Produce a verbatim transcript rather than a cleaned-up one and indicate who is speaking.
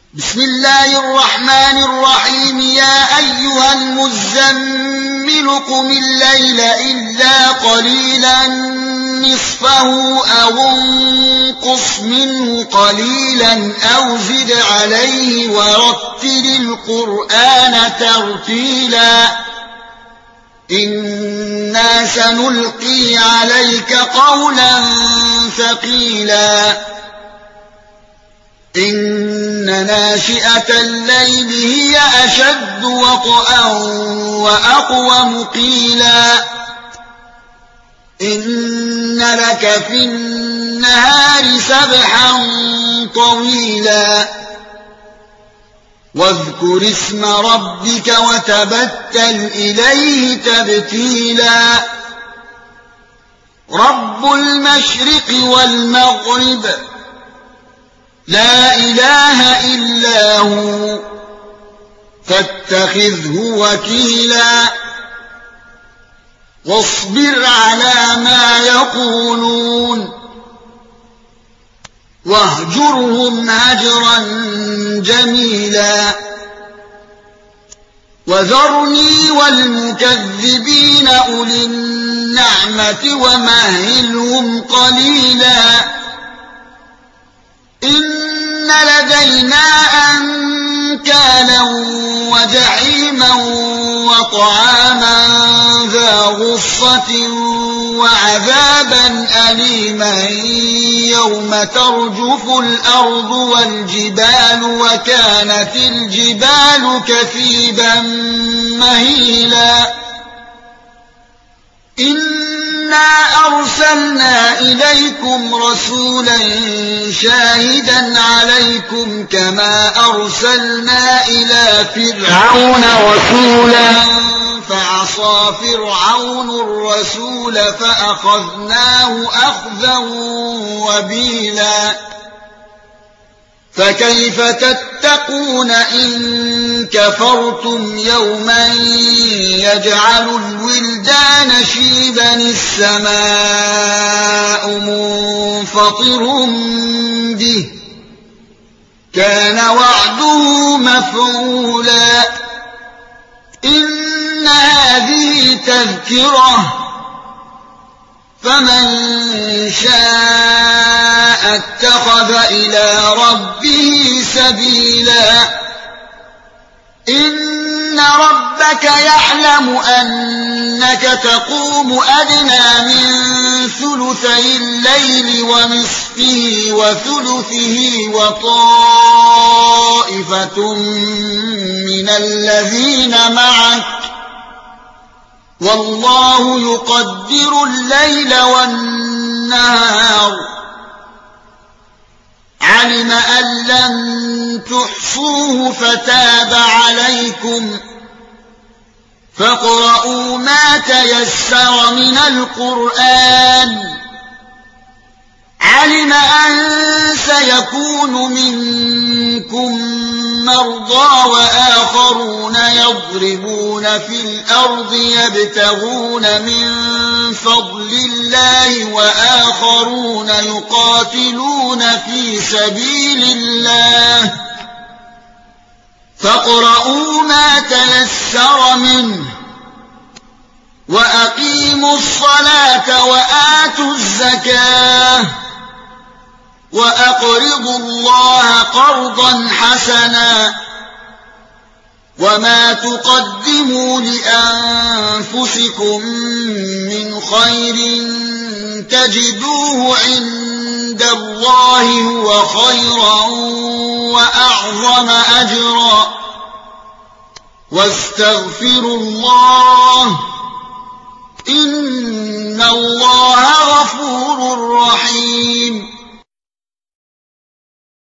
Speaker 1: بسم الله الرحمن الرحيم يا أيها المزمل قم الليل إلا قليلا نصفه أو انقص منه قليلا أو زد عليه ورتل القرآن ترتيلا إنا سنلقي عليك قولا ثقيلا إن ناشئة الليل هي أشد وطئا وأقوم قيلا إن لك في النهار سبحا طويلا واذكر اسم ربك وتبتل إليه تبتيلا رب المشرق والمغرب لا إله إلا هو فاتخذه وكيلا واصبر على ما يقولون واهجرهم هجرا جميلا وذرني والمكذبين أولي النعمة ومهلهم قليلا إن لدينا أنكالا وجحيما وطعاما ذا غصة وعذابا أليما يوم ترجف الأرض والجبال وكانت الجبال كثيبا مهيلا إنا أرسلنا إليكم رسولا شاهدا عليكم كما أرسلنا إلى فرعون رسولا فعصى فرعون الرسول فأخذناه أخذا وبيلا فكيف تتقون إن كفرتم يوما يجعل الولدان شيبا السماء منفطر به كان وعده مفعولا إن هذه تذكرة فمن شاء اتخذ إلى ربه سبيلا إن ربك يعلم أنك تقوم أدنى من ثلثي الليل ونصفه وثلثه وطائفة من الذين معك والله يقدر الليل والنهار علم أن لن تحصوه فتاب عليكم فاقرؤوا ما تيسر من القرآن علم أن سيكون منكم مرضى وآخرون يضربون في الأرض يبتغون من فضل الله وآخرون يقاتلون في سبيل الله فاقرؤوا ما تيسر منه وأقيموا الصلاة وآتوا الزكاة وأقرضوا الله قرضا حسنا وما تقدموا لأنفسكم من خير تجدوه عند الله هو خيرا وأعظم أجرا واستغفروا الله